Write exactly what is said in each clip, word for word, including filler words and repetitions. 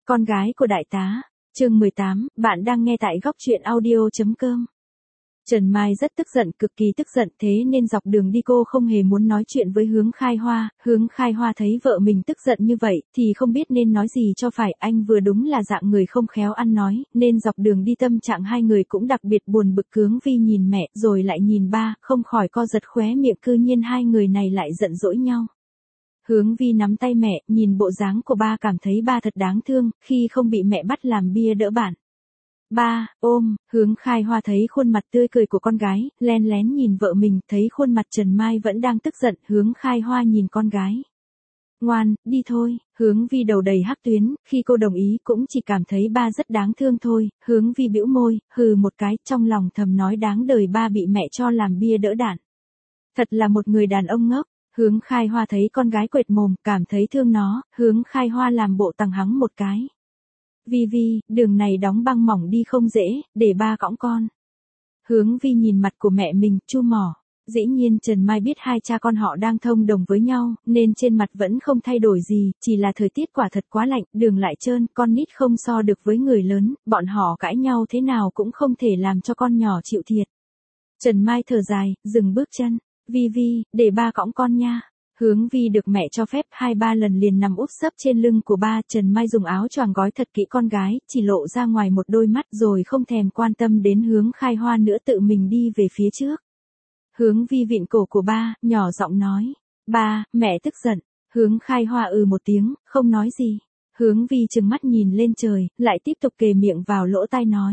Con gái của đại tá, chương mười tám, bạn đang nghe tại góc truyện audio chấm com. Trần Mai rất tức giận, cực kỳ tức giận, thế nên dọc đường đi cô không hề muốn nói chuyện với Hướng Khai Hoa. Hướng Khai Hoa thấy vợ mình tức giận như vậy, thì không biết nên nói gì cho phải, anh vừa đúng là dạng người không khéo ăn nói, nên dọc đường đi tâm trạng hai người cũng đặc biệt buồn bực. Hướng Vi nhìn mẹ, rồi lại nhìn ba, không khỏi co giật khóe miệng, cư nhiên hai người này lại giận dỗi nhau. Hướng Vi nắm tay mẹ, nhìn bộ dáng của ba cảm thấy ba thật đáng thương, khi không bị mẹ bắt làm bia đỡ bạn. Ba, ôm, Hướng Khai Hoa thấy khuôn mặt tươi cười của con gái, len lén nhìn vợ mình, thấy khuôn mặt Trần Mai vẫn đang tức giận, Hướng Khai Hoa nhìn con gái. Ngoan, đi thôi, Hướng Vi đầu đầy hắc tuyến, khi cô đồng ý cũng chỉ cảm thấy ba rất đáng thương thôi. Hướng Vi bĩu môi, hừ một cái, trong lòng thầm nói đáng đời ba bị mẹ cho làm bia đỡ đạn. Thật là một người đàn ông ngốc. Hướng Khai Hoa thấy con gái quệt mồm, cảm thấy thương nó, Hướng Khai Hoa làm bộ tằng hắng một cái. Vi Vi, đường này đóng băng mỏng đi không dễ, để ba cõng con. Hướng Vi nhìn mặt của mẹ mình, chu mỏ. Dĩ nhiên Trần Mai biết hai cha con họ đang thông đồng với nhau, nên trên mặt vẫn không thay đổi gì, chỉ là thời tiết quả thật quá lạnh, đường lại trơn, con nít không so được với người lớn, bọn họ cãi nhau thế nào cũng không thể làm cho con nhỏ chịu thiệt. Trần Mai thở dài, dừng bước chân. Vi Vi, để ba cõng con nha. Hướng Vi được mẹ cho phép hai ba lần liền nằm úp sấp trên lưng của ba. Trần Mai dùng áo choàng gói thật kỹ con gái, chỉ lộ ra ngoài một đôi mắt rồi không thèm quan tâm đến Hướng Khai Hoa nữa, tự mình đi về phía trước. Hướng Vi vịn cổ của ba, nhỏ giọng nói. Ba, mẹ tức giận. Hướng Khai Hoa ừ một tiếng, không nói gì. Hướng Vi trừng mắt nhìn lên trời, lại tiếp tục kề miệng vào lỗ tai nói.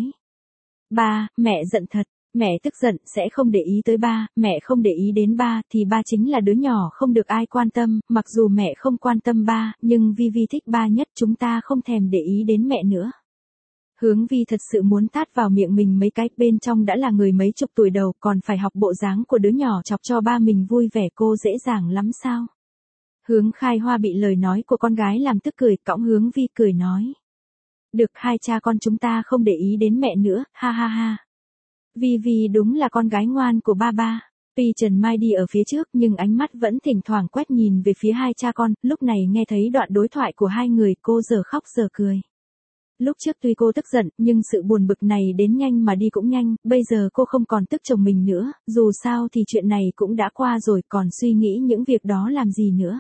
Ba, mẹ giận thật. Mẹ tức giận, sẽ không để ý tới ba, mẹ không để ý đến ba, thì ba chính là đứa nhỏ không được ai quan tâm, mặc dù mẹ không quan tâm ba, nhưng Vi Vi thích ba nhất, chúng ta không thèm để ý đến mẹ nữa. Hướng Vi thật sự muốn tát vào miệng mình mấy cái, bên trong đã là người mấy chục tuổi đầu, còn phải học bộ dáng của đứa nhỏ chọc cho ba mình vui vẻ, cô dễ dàng lắm sao? Hướng Khai Hoa bị lời nói của con gái làm tức cười, cõng Hướng Vi cười nói. Được, hai cha con chúng ta không để ý đến mẹ nữa, ha ha ha. Vi Vi đúng là con gái ngoan của ba ba. Tuy Trần Mai đi ở phía trước nhưng ánh mắt vẫn thỉnh thoảng quét nhìn về phía hai cha con, lúc này nghe thấy đoạn đối thoại của hai người, cô giờ khóc giờ cười. Lúc trước tuy cô tức giận, nhưng sự buồn bực này đến nhanh mà đi cũng nhanh, bây giờ cô không còn tức chồng mình nữa, dù sao thì chuyện này cũng đã qua rồi, còn suy nghĩ những việc đó làm gì nữa.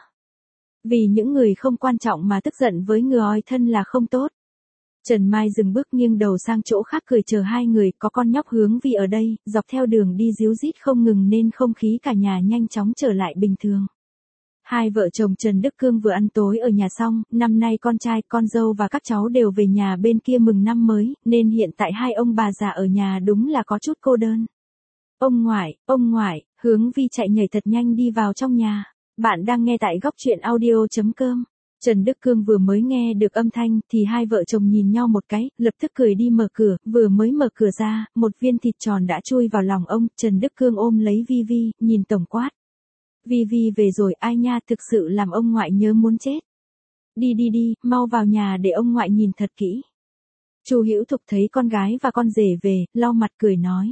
Vì những người không quan trọng mà tức giận với người thân là không tốt. Trần Mai dừng bước nghiêng đầu sang chỗ khác cười chờ hai người, có con nhóc Hướng Vi ở đây, dọc theo đường đi díu dít không ngừng nên không khí cả nhà nhanh chóng trở lại bình thường. Hai vợ chồng Trần Đức Cương vừa ăn tối ở nhà xong, năm nay con trai, con dâu và các cháu đều về nhà bên kia mừng năm mới, nên hiện tại hai ông bà già ở nhà đúng là có chút cô đơn. Ông ngoại, ông ngoại, Hướng Vi chạy nhảy thật nhanh đi vào trong nhà. Bạn đang nghe tại góc truyện audio chấm com. Trần Đức Cương vừa mới nghe được âm thanh thì hai vợ chồng nhìn nhau một cái, lập tức cười đi mở cửa, vừa mới mở cửa ra, một viên thịt tròn đã chui vào lòng ông. Trần Đức Cương ôm lấy Vi Vi, nhìn tổng quát. Vi Vi về rồi, ai nha, thực sự làm ông ngoại nhớ muốn chết. Đi đi đi, mau vào nhà để ông ngoại nhìn thật kỹ. Chu Hữu Thục thấy con gái và con rể về, lau mặt cười nói.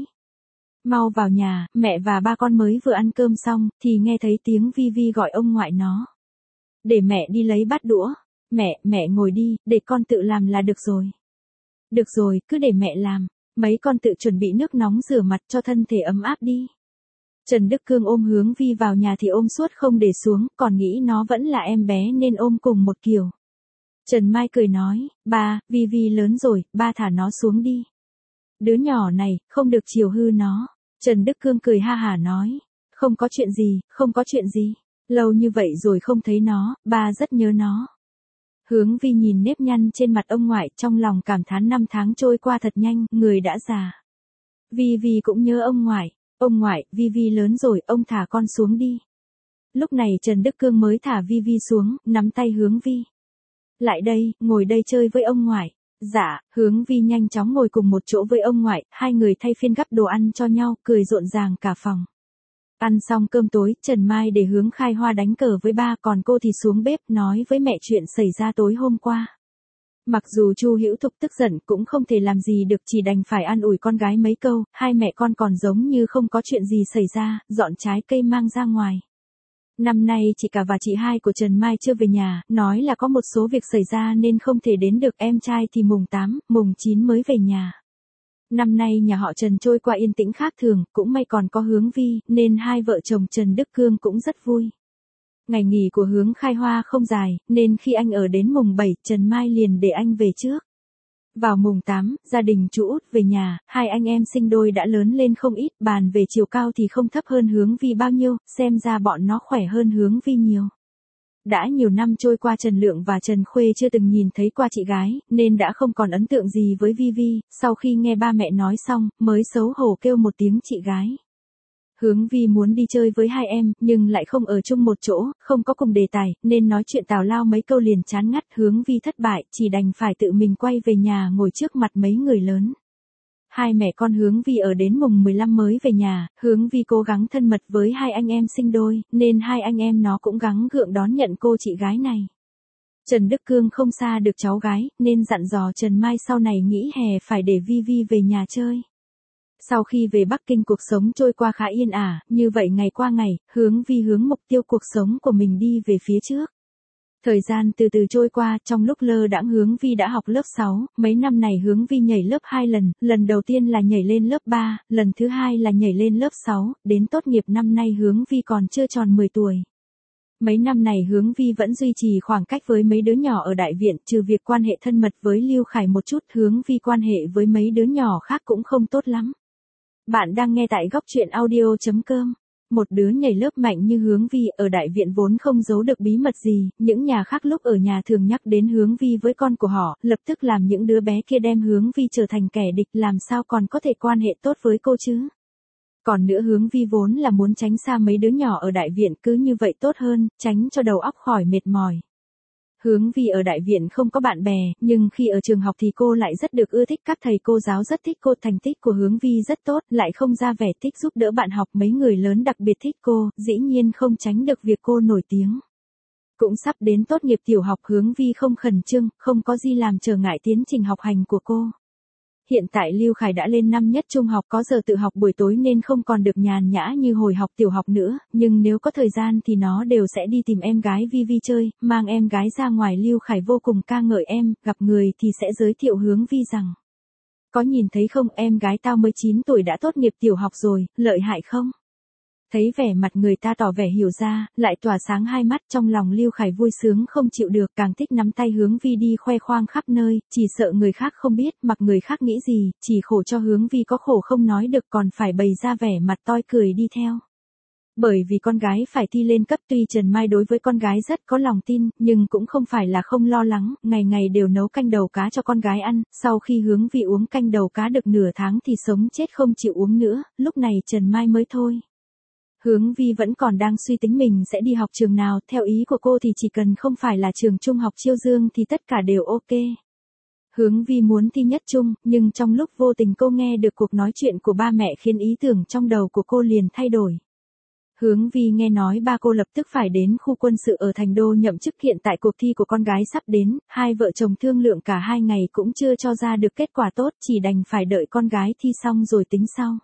Mau vào nhà, mẹ và ba con mới vừa ăn cơm xong, thì nghe thấy tiếng Vi Vi gọi ông ngoại nó. Để mẹ đi lấy bát đũa. Mẹ, mẹ ngồi đi, để con tự làm là được rồi. Được rồi, cứ để mẹ làm. Mấy con tự chuẩn bị nước nóng rửa mặt cho thân thể ấm áp đi. Trần Đức Cương ôm Hướng Vi vào nhà thì ôm suốt không để xuống, còn nghĩ nó vẫn là em bé nên ôm cùng một kiểu. Trần Mai cười nói, ba, Vi Vi lớn rồi, ba thả nó xuống đi. Đứa nhỏ này, không được chiều hư nó. Trần Đức Cương cười ha hả nói, không có chuyện gì, không có chuyện gì. Lâu như vậy rồi không thấy nó, ba rất nhớ nó. Hướng Vi nhìn nếp nhăn trên mặt ông ngoại, trong lòng cảm thán năm tháng trôi qua thật nhanh, người đã già. Vi Vi cũng nhớ ông ngoại. Ông ngoại, Vi Vi lớn rồi, ông thả con xuống đi. Lúc này Trần Đức Cương mới thả Vi Vi xuống, nắm tay Hướng Vi. Lại đây, ngồi đây chơi với ông ngoại. Dạ, Hướng Vi nhanh chóng ngồi cùng một chỗ với ông ngoại, hai người thay phiên gắp đồ ăn cho nhau, cười rộn ràng cả phòng. Ăn xong cơm tối, Trần Mai để Hướng Khai Hoa đánh cờ với ba, còn cô thì xuống bếp nói với mẹ chuyện xảy ra tối hôm qua. Mặc dù Chu Hữu Thục tức giận cũng không thể làm gì được, chỉ đành phải an ủi con gái mấy câu, hai mẹ con còn giống như không có chuyện gì xảy ra, dọn trái cây mang ra ngoài. Năm nay chị cả và chị hai của Trần Mai chưa về nhà, nói là có một số việc xảy ra nên không thể đến được, em trai thì mùng tám, mùng chín mới về nhà. Năm nay nhà họ Trần trôi qua yên tĩnh khác thường, cũng may còn có Hướng Vi, nên hai vợ chồng Trần Đức Cương cũng rất vui. Ngày nghỉ của Hướng Khai Hoa không dài, nên khi anh ở đến mùng bảy, Trần Mai liền để anh về trước. Vào mùng tám, gia đình chú Út về nhà, hai anh em sinh đôi đã lớn lên không ít, bàn về chiều cao thì không thấp hơn Hướng Vi bao nhiêu, xem ra bọn nó khỏe hơn Hướng Vi nhiều. Đã nhiều năm trôi qua Trần Lượng và Trần Khuê chưa từng nhìn thấy qua chị gái, nên đã không còn ấn tượng gì với Vi Vi, sau khi nghe ba mẹ nói xong, mới xấu hổ kêu một tiếng chị gái. Hướng Vi muốn đi chơi với hai em, nhưng lại không ở chung một chỗ, không có cùng đề tài, nên nói chuyện tào lao mấy câu liền chán ngắt. Hướng Vi thất bại, chỉ đành phải tự mình quay về nhà ngồi trước mặt mấy người lớn. Hai mẹ con Hướng Vi ở đến mùng mười lăm mới về nhà, Hướng Vi cố gắng thân mật với hai anh em sinh đôi, nên hai anh em nó cũng gắng gượng đón nhận cô chị gái này. Trần Đức Cương không xa được cháu gái, nên dặn dò Trần Mai sau này nghỉ hè phải để Vi Vi về nhà chơi. Sau khi về Bắc Kinh cuộc sống trôi qua khá yên ả, như vậy ngày qua ngày, Hướng Vi hướng mục tiêu cuộc sống của mình đi về phía trước. Thời gian từ từ trôi qua, trong lúc lơ đãng Hướng Vi đã học lớp sáu, mấy năm này Hướng Vi nhảy lớp hai lần, lần đầu tiên là nhảy lên lớp ba, lần thứ hai là nhảy lên lớp sáu, đến tốt nghiệp năm nay Hướng Vi còn chưa tròn mười tuổi. Mấy năm này Hướng Vi vẫn duy trì khoảng cách với mấy đứa nhỏ ở đại viện, trừ việc quan hệ thân mật với Lưu Khải một chút, Hướng Vi quan hệ với mấy đứa nhỏ khác cũng không tốt lắm. Bạn đang nghe tại góc truyện audio chấm com. Một đứa nhảy lớp mạnh như Hướng Vi ở đại viện vốn không giấu được bí mật gì, những nhà khác lúc ở nhà thường nhắc đến Hướng Vi với con của họ, lập tức làm những đứa bé kia đem Hướng Vi trở thành kẻ địch, làm sao còn có thể quan hệ tốt với cô chứ. Còn nữa Hướng Vi vốn là muốn tránh xa mấy đứa nhỏ ở đại viện, cứ như vậy tốt hơn, tránh cho đầu óc khỏi mệt mỏi. Hướng Vi ở đại viện không có bạn bè, nhưng khi ở trường học thì cô lại rất được ưa thích, các thầy cô giáo rất thích cô, thành tích của Hướng Vi rất tốt, lại không ra vẻ thích giúp đỡ bạn học, mấy người lớn đặc biệt thích cô, dĩ nhiên không tránh được việc cô nổi tiếng. Cũng sắp đến tốt nghiệp tiểu học, Hướng Vi không khẩn trương, không có gì làm trở ngại tiến trình học hành của cô. Hiện tại Lưu Khải đã lên năm nhất trung học, có giờ tự học buổi tối nên không còn được nhàn nhã như hồi học tiểu học nữa, nhưng nếu có thời gian thì nó đều sẽ đi tìm em gái Vi Vi chơi, mang em gái ra ngoài. Lưu Khải vô cùng ca ngợi em, gặp người thì sẽ giới thiệu Hướng Vi rằng: có nhìn thấy không, em gái tao mới chín tuổi đã tốt nghiệp tiểu học rồi, lợi hại không? Thấy vẻ mặt người ta tỏ vẻ hiểu ra, lại tỏa sáng hai mắt, trong lòng Lưu Khải vui sướng không chịu được, càng thích nắm tay Hướng Vi đi khoe khoang khắp nơi, chỉ sợ người khác không biết, mặc người khác nghĩ gì, chỉ khổ cho Hướng Vi có khổ không nói được, còn phải bày ra vẻ mặt toi cười đi theo. Bởi vì con gái phải thi lên cấp, tuy Trần Mai đối với con gái rất có lòng tin, nhưng cũng không phải là không lo lắng, ngày ngày đều nấu canh đầu cá cho con gái ăn, sau khi Hướng Vi uống canh đầu cá được nửa tháng thì sống chết không chịu uống nữa, lúc này Trần Mai mới thôi. Hướng Vi vẫn còn đang suy tính mình sẽ đi học trường nào, theo ý của cô thì chỉ cần không phải là trường trung học Chiêu Dương thì tất cả đều ok. Hướng Vi muốn thi nhất trung, nhưng trong lúc vô tình cô nghe được cuộc nói chuyện của ba mẹ khiến ý tưởng trong đầu của cô liền thay đổi. Hướng Vi nghe nói ba cô lập tức phải đến khu quân sự ở Thành Đô nhậm chức, hiện tại cuộc thi của con gái sắp đến, hai vợ chồng thương lượng cả hai ngày cũng chưa cho ra được kết quả tốt, chỉ đành phải đợi con gái thi xong rồi tính sau.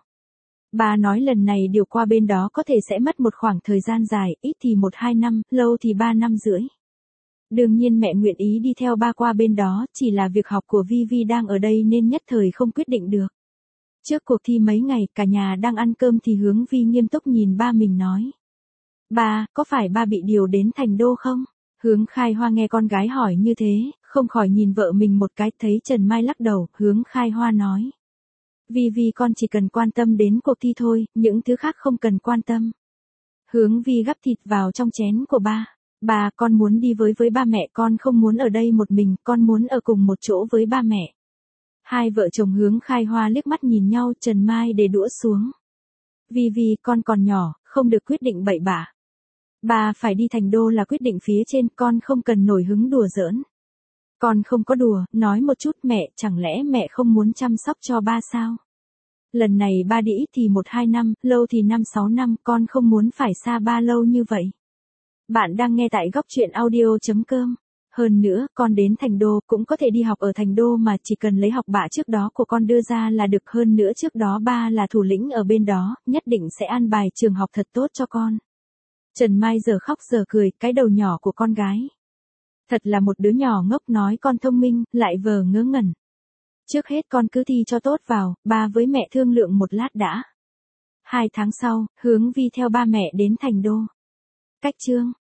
Ba nói lần này điều qua bên đó có thể sẽ mất một khoảng thời gian dài, ít thì một hai năm, lâu thì ba năm rưỡi. Đương nhiên mẹ nguyện ý đi theo ba qua bên đó, chỉ là việc học của Vi Vi đang ở đây nên nhất thời không quyết định được. Trước cuộc thi mấy ngày, cả nhà đang ăn cơm thì Hướng Vi nghiêm túc nhìn ba mình nói: ba, có phải ba bị điều đến Thành Đô không? Hướng Khai Hoa nghe con gái hỏi như thế, không khỏi nhìn vợ mình một cái, thấy Trần Mai lắc đầu, Hướng Khai Hoa nói: Vi Vi con chỉ cần quan tâm đến cuộc thi thôi, những thứ khác không cần quan tâm. Hướng Vi gắp thịt vào trong chén của ba. Ba, con muốn đi với với ba mẹ, con không muốn ở đây một mình, con muốn ở cùng một chỗ với ba mẹ. Hai vợ chồng Hướng Khai Hoa liếc mắt nhìn nhau, Trần Mai để đũa xuống. Vi Vi, con còn nhỏ, không được quyết định bậy bạ. Ba phải đi Thành Đô là quyết định phía trên, con không cần nổi hứng đùa giỡn. Con không có đùa, nói một chút mẹ, chẳng lẽ mẹ không muốn chăm sóc cho ba sao? Lần này ba đi ít thì một hai năm, lâu thì năm sáu năm, con không muốn phải xa ba lâu như vậy. Bạn đang nghe tại góc truyện audio chấm com. Hơn nữa, con đến Thành Đô cũng có thể đi học ở Thành Đô mà, chỉ cần lấy học bạ trước đó của con đưa ra là được, hơn nữa trước đó ba là thủ lĩnh ở bên đó, nhất định sẽ an bài trường học thật tốt cho con. Trần Mai giờ khóc giờ cười, cái đầu nhỏ của con gái. Thật là một đứa nhỏ ngốc, nói con thông minh, lại vờ ngớ ngẩn. Trước hết con cứ thi cho tốt vào, ba với mẹ thương lượng một lát đã. Hai tháng sau, Hướng Vi theo ba mẹ đến thành đô. Cách chương